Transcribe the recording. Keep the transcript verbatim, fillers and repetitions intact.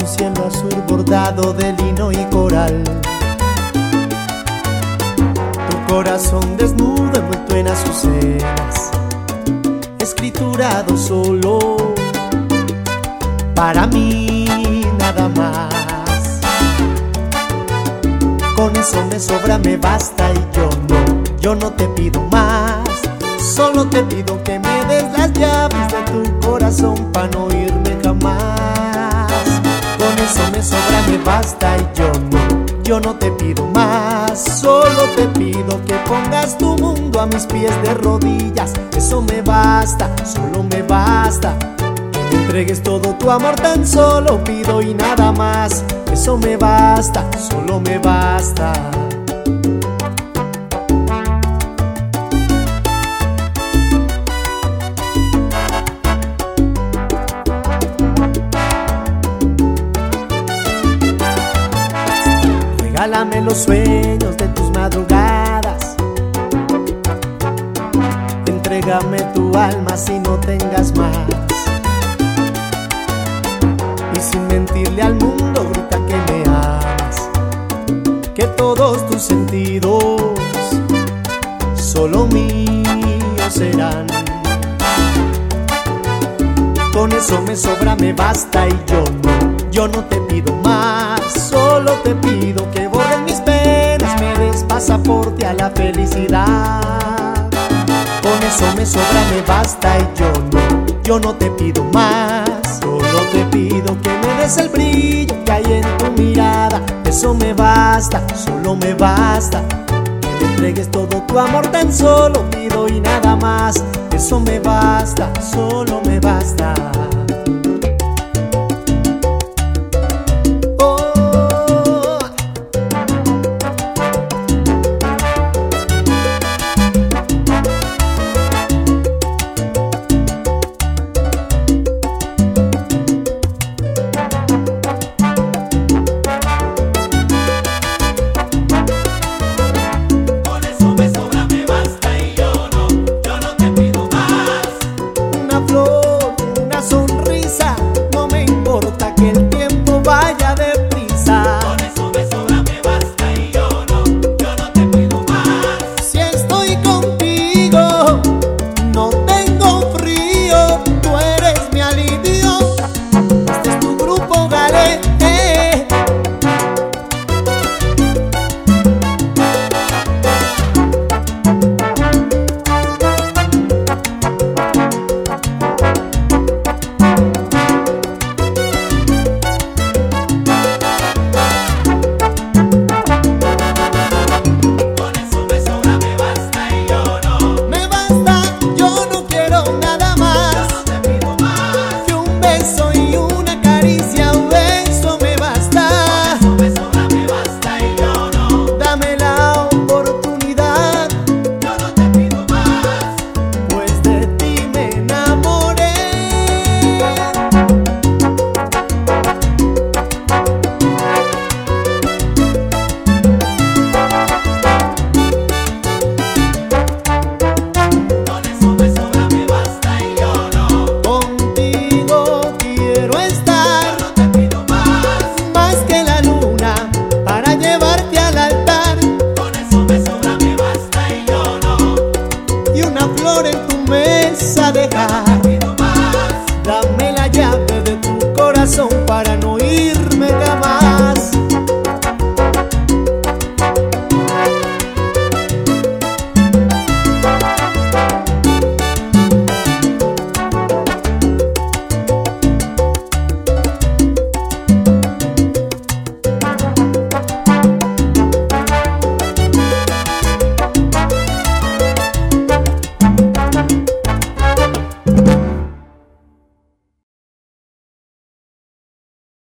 un cielo azul bordado de lino y coral. Tu corazón desnudo envuelto en azucenas, escriturado solo para mí, nada más. Con eso me sobra, me basta y yo no, yo no te pido más. Solo te pido que me des las llaves de tu corazón pa' no irme jamás. Con eso me sobra, me basta y yo no, yo no te pido más. Solo te pido que pongas tu mundo a mis pies de rodillas. Eso me basta, solo me basta. Que me entregues todo tu amor, tan solo pido y nada más. Eso me basta, solo me basta. Regálame los sueños de tus madrugadas, entrégame tu alma si no tengas más. Y sin mentirle al mundo grita que me amas, que todos tus sentidos solo míos serán. Con eso me sobra, me basta y yo no, yo no te pido más. Solo te pido que borren mis penas, me des pasaporte a la felicidad. Con eso me sobra, me basta y yo no, yo no te pido más. Solo te pido que me des el brillo que hay en tu mirada. Eso me basta, solo me basta. Que me entregues todo tu amor, tan solo pido y nada más. Eso me basta, solo me basta. Una sonrisa, no me importa que el tiempo vaya deprisa. Con eso me sobra, me basta y yo no, yo no te pido más. Si estoy contigo, no tengo frío, tú eres mi alivio. Este es tu grupo Gale. En tu mesa dejar, dame la llave de tu corazón para no